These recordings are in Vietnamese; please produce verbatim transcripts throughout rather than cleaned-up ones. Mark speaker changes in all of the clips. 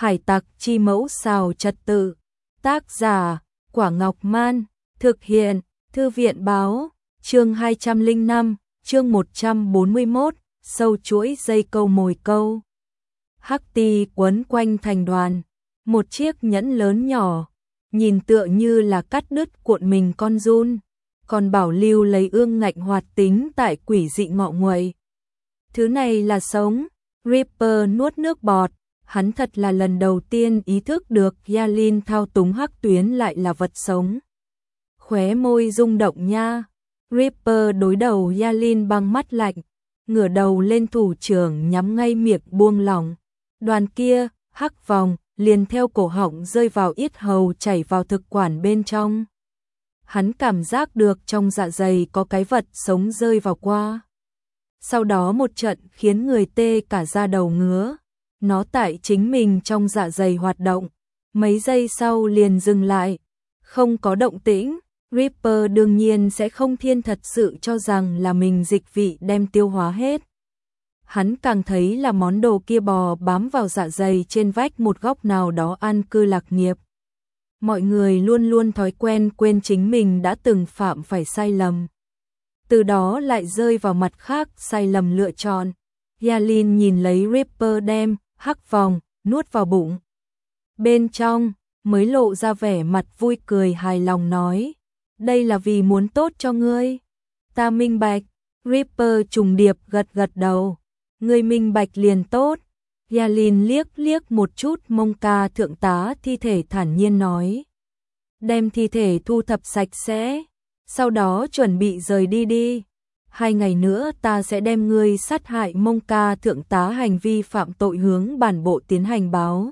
Speaker 1: Hải tặc chi mẫu xào trật tự. Tác giả, Quả Ngọc Man. Thực hiện, Thư viện báo. Chương hai trăm lẻ năm, chương một trăm bốn mươi mốt, sâu chuỗi dây câu mồi câu. Hắc ti quấn quanh thành đoàn. Một chiếc nhẫn lớn nhỏ, nhìn tựa như là cắt đứt cuộn mình con giun, còn bảo lưu lấy ương ngạnh hoạt tính tại quỷ dị ngọ nguậy. Thứ này là sống. Ripper nuốt nước bọt, hắn thật là lần đầu tiên ý thức được Yalin thao túng hắc tuyến lại là vật sống. Khóe môi rung động nha. Ripper đối đầu Yalin bằng mắt lạnh, ngửa đầu lên thủ trưởng nhắm ngay miệng buông lỏng. Đoàn kia, hắc vòng, liền theo cổ họng rơi vào yết hầu chảy vào thực quản bên trong. Hắn cảm giác được trong dạ dày có cái vật sống rơi vào qua. Sau đó một trận khiến người tê cả da đầu ngứa. Nó tại chính mình trong dạ dày hoạt động. Mấy giây sau liền dừng lại. Không có động tĩnh. Ripper đương nhiên sẽ không thiên thật sự cho rằng là mình dịch vị đem tiêu hóa hết. Hắn càng thấy là món đồ kia bò bám vào dạ dày trên vách một góc nào đó an cư lạc nghiệp. Mọi người luôn luôn thói quen quên chính mình đã từng phạm phải sai lầm. Từ đó lại rơi vào mặt khác sai lầm lựa chọn. Yalin nhìn lấy Ripper đem hắc vòng nuốt vào bụng. Bên trong mới lộ ra vẻ mặt vui cười hài lòng nói: đây là vì muốn tốt cho ngươi. Ta minh bạch. Ripper trùng điệp gật gật đầu. Ngươi minh bạch liền tốt. Yalin liếc liếc một chút Mông Ca thượng tá thi thể thản nhiên nói: đem thi thể thu thập sạch sẽ, sau đó chuẩn bị rời đi đi. Hai ngày nữa ta sẽ đem ngươi sát hại Mông Ca thượng tá hành vi phạm tội hướng bản bộ tiến hành báo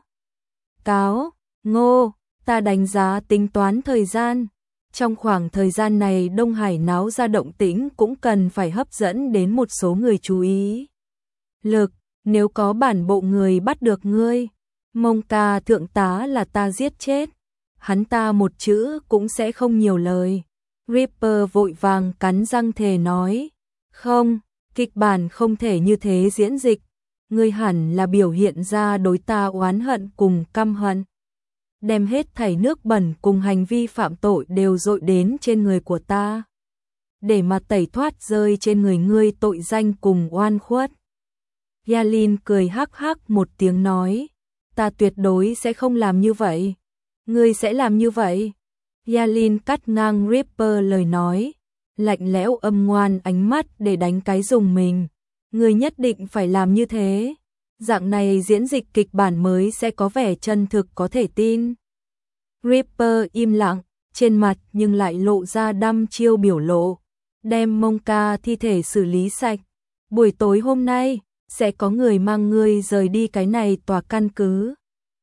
Speaker 1: cáo. Ngô, ta đánh giá tính toán thời gian. Trong khoảng thời gian này Đông Hải náo ra động tĩnh cũng cần phải hấp dẫn đến một số người chú ý. Lực, nếu có bản bộ người bắt được ngươi, Mông Ca thượng tá là ta giết chết. Hắn ta một chữ cũng sẽ không nhiều lời. Ripper vội vàng cắn răng thề nói: không, kịch bản không thể như thế diễn dịch. Ngươi hẳn là biểu hiện ra đối ta oán hận cùng căm hận. Đem hết thảy nước bẩn cùng hành vi phạm tội đều dội đến trên người của ta, để mà tẩy thoát rơi trên người ngươi tội danh cùng oan khuất. Yalin cười hắc hắc một tiếng nói: ta tuyệt đối sẽ không làm như vậy. Ngươi sẽ làm như vậy? Yalin cắt ngang Ripper lời nói, lạnh lẽo âm ngoan ánh mắt để đánh cái dùng mình. Ngươi nhất định phải làm như thế. Dạng này diễn dịch kịch bản mới sẽ có vẻ chân thực có thể tin. Ripper im lặng, trên mặt nhưng lại lộ ra đăm chiêu biểu lộ. Đem Mông Ca thi thể xử lý sạch. Buổi tối hôm nay sẽ có người mang ngươi rời đi cái này tòa căn cứ.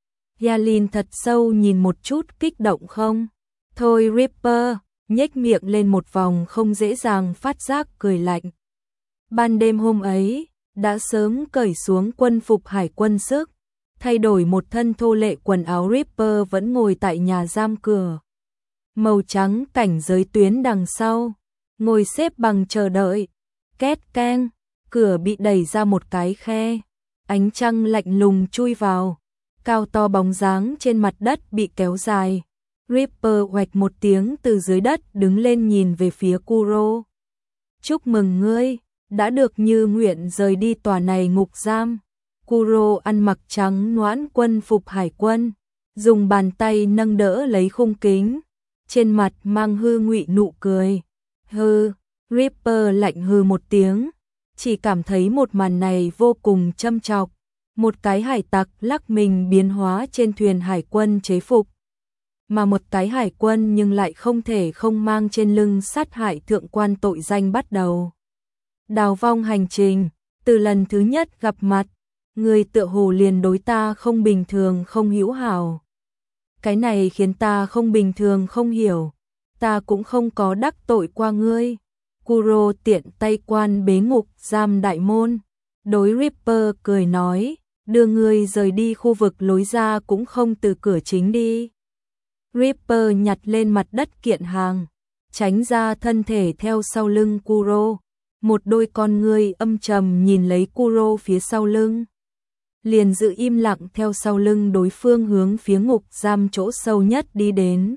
Speaker 1: Yalin thật sâu nhìn một chút kích động không? Thôi Ripper, nhếch miệng lên một vòng không dễ dàng phát giác cười lạnh. Ban đêm hôm ấy, đã sớm cởi xuống quân phục hải quân sức, thay đổi một thân thô lệ quần áo. Ripper vẫn ngồi tại nhà giam cửa màu trắng cảnh giới tuyến đằng sau, ngồi xếp bằng chờ đợi. Két keng, cửa bị đẩy ra một cái khe, ánh trăng lạnh lùng chui vào, cao to bóng dáng trên mặt đất bị kéo dài. Ripper hoạch một tiếng từ dưới đất đứng lên nhìn về phía Kuro. Chúc mừng ngươi, đã được như nguyện rời đi tòa này ngục giam. Kuro ăn mặc trắng nõn quân phục hải quân, dùng bàn tay nâng đỡ lấy khung kính, trên mặt mang hư ngụy nụ cười. Hư, Ripper lạnh hư một tiếng, chỉ cảm thấy một màn này vô cùng châm chọc. Một cái hải tặc lắc mình biến hóa trên thuyền hải quân chế phục, mà một cái hải quân nhưng lại không thể không mang trên lưng sát hại thượng quan tội danh bắt đầu đào vong hành trình. Từ lần thứ nhất gặp mặt, người tựa hồ liền đối ta không bình thường không hữu hảo. Cái này khiến ta không bình thường không hiểu. Ta cũng không có đắc tội qua ngươi. Kuro tiện tay quan bế ngục giam đại môn, đối Ripper cười nói: đưa ngươi rời đi khu vực lối ra cũng không từ cửa chính đi. Ripper nhặt lên mặt đất kiện hàng, tránh ra thân thể theo sau lưng Kuro. Một đôi con ngươi âm trầm nhìn lấy Kuro phía sau lưng. liền giữ im lặng theo sau lưng đối phương hướng phía ngục giam chỗ sâu nhất đi đến.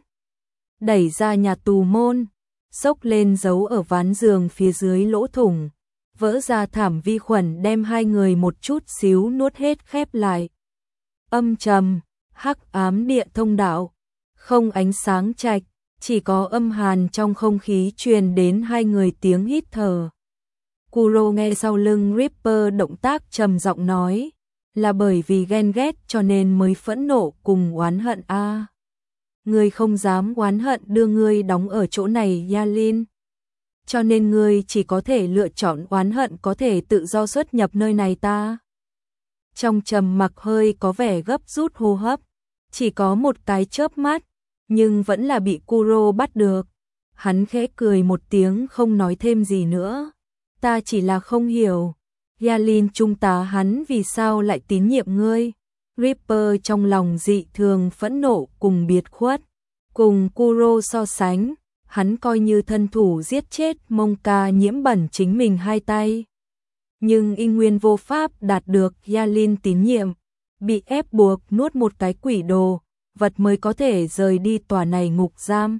Speaker 1: Đẩy ra nhà tù môn, xốc lên dấu ở ván giường phía dưới lỗ thủng, vỡ ra thảm vi khuẩn đem hai người một chút xíu nuốt hết khép lại. Âm trầm, hắc ám địa thông đạo, không ánh sáng trạch, chỉ có âm hàn trong không khí truyền đến hai người tiếng hít thở. Kuro nghe sau lưng Ripper động tác trầm giọng nói, là bởi vì ghen ghét cho nên mới phẫn nộ cùng oán hận a. À, ngươi không dám oán hận đưa ngươi đóng ở chỗ này Yalin. Cho nên ngươi chỉ có thể lựa chọn oán hận có thể tự do xuất nhập nơi này ta. Trong trầm mặc hơi có vẻ gấp rút hô hấp, chỉ có một cái chớp mắt, nhưng vẫn là bị Kuro bắt được. Hắn khẽ cười một tiếng không nói thêm gì nữa. Ta chỉ là không hiểu, Yalin trung tá hắn vì sao lại tín nhiệm ngươi. Ripper trong lòng dị thường phẫn nộ cùng biệt khuất. Cùng Kuro so sánh, hắn coi như thân thủ giết chết Monka nhiễm bẩn chính mình hai tay. Nhưng y nguyên vô pháp đạt được Yalin tín nhiệm, bị ép buộc nuốt một cái quỷ đồ, vật mới có thể rời đi tòa này ngục giam.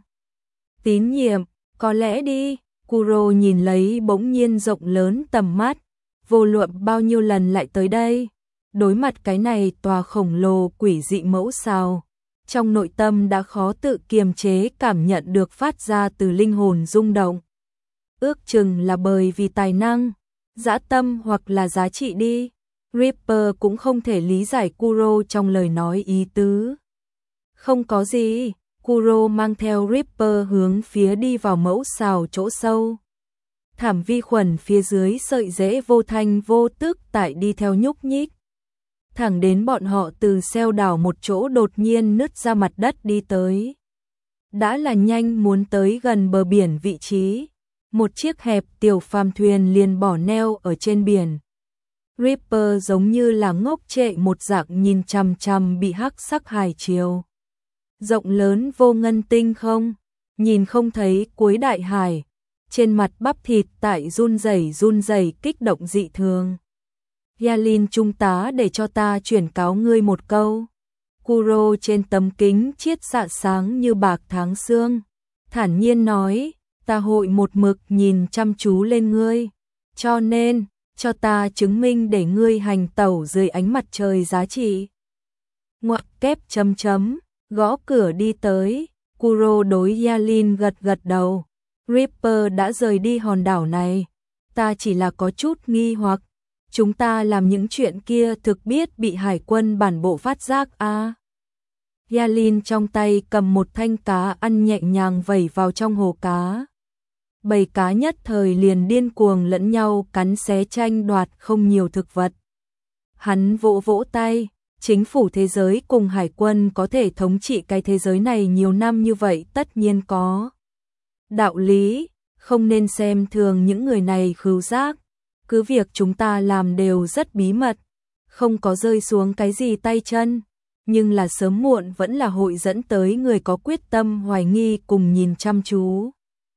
Speaker 1: Tín nhiệm, có lẽ đi, Kuro nhìn lấy bỗng nhiên rộng lớn tầm mắt, vô luận bao nhiêu lần lại tới đây. Đối mặt cái này tòa khổng lồ quỷ dị mẫu sao, trong nội tâm đã khó tự kiềm chế cảm nhận được phát ra từ linh hồn rung động. Ước chừng là bởi vì tài năng, dã tâm hoặc là giá trị đi. Ripper cũng không thể lý giải Kuro trong lời nói ý tứ. Không có gì, Kuro mang theo Ripper hướng phía đi vào mẫu xào chỗ sâu. Thảm vi khuẩn phía dưới sợi rễ vô thanh vô tức tại đi theo nhúc nhích. Thẳng đến bọn họ từ xeo đảo một chỗ đột nhiên nứt ra mặt đất đi tới. Đã là nhanh muốn tới gần bờ biển vị trí. Một chiếc hẹp tiểu phàm thuyền liền bỏ neo ở trên biển. Ripper giống như là ngốc trệ một dạng nhìn chằm chằm bị hắc sắc hải chiều. Rộng lớn vô ngân tinh không, nhìn không thấy cuối đại hải. Trên mặt bắp thịt tại run rẩy run rẩy kích động dị thường. Yalin trung tá để cho ta chuyển cáo ngươi một câu. Kuro trên tấm kính chiết xạ sáng như bạc tháng sương, thản nhiên nói, ta hội một mực nhìn chăm chú lên ngươi, cho nên, cho ta chứng minh để ngươi hành tẩu dưới ánh mặt trời giá trị. Ngoặc kép chấm chấm, gõ cửa đi tới, Kuro đối Yalin gật gật đầu. Ripper đã rời đi hòn đảo này, ta chỉ là có chút nghi hoặc, chúng ta làm những chuyện kia thực biết bị hải quân bản bộ phát giác a. À. Yalin trong tay cầm một thanh cá ăn nhẹ nhàng vẩy vào trong hồ cá. Bầy cá nhất thời liền điên cuồng lẫn nhau cắn xé tranh đoạt không nhiều thực vật. Hắn vỗ vỗ tay, chính phủ thế giới cùng hải quân có thể thống trị cái thế giới này nhiều năm như vậy tất nhiên có đạo lý, không nên xem thường những người này khứu giác. Cứ việc chúng ta làm đều rất bí mật, không có rơi xuống cái gì tay chân, nhưng là sớm muộn vẫn là hội dẫn tới người có quyết tâm hoài nghi cùng nhìn chăm chú.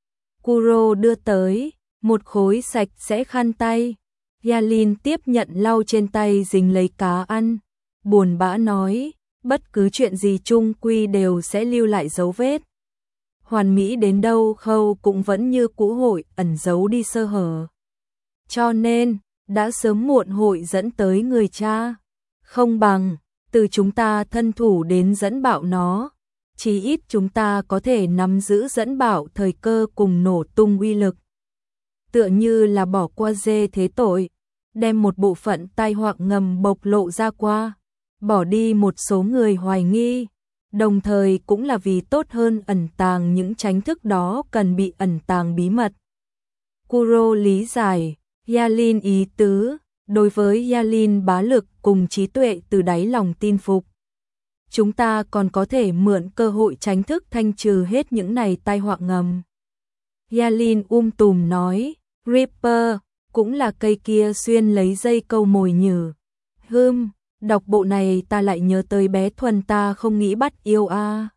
Speaker 1: Kuro đưa tới một khối sạch sẽ khăn tay. Yalin tiếp nhận lau trên tay dính lấy cá ăn, buồn bã nói, bất cứ chuyện gì chung quy đều sẽ lưu lại dấu vết. Hoàn mỹ đến đâu khâu cũng vẫn như cũ hội ẩn giấu đi sơ hở. Cho nên, đã sớm muộn hội dẫn tới người cha. Không bằng, từ chúng ta thân thủ đến dẫn bạo nó. Chí ít chúng ta có thể nắm giữ dẫn bạo thời cơ cùng nổ tung uy lực. Tựa như là bỏ qua dê thế tội, đem một bộ phận tai họa ngầm bộc lộ ra qua, bỏ đi một số người hoài nghi, đồng thời cũng là vì tốt hơn ẩn tàng những tránh thức đó cần bị ẩn tàng bí mật. Kuro lý giải Yalin ý tứ, đối với Yalin bá lực cùng trí tuệ từ đáy lòng tin phục. Chúng ta còn có thể mượn cơ hội tránh thức thanh trừ hết những này tai họa ngầm. Yalin um tùm nói, Ripper, cũng là cây kia xuyên lấy dây câu mồi nhử. Hưm, đọc bộ này ta lại nhớ tới bé Thuần ta không nghĩ bắt yêu a. À.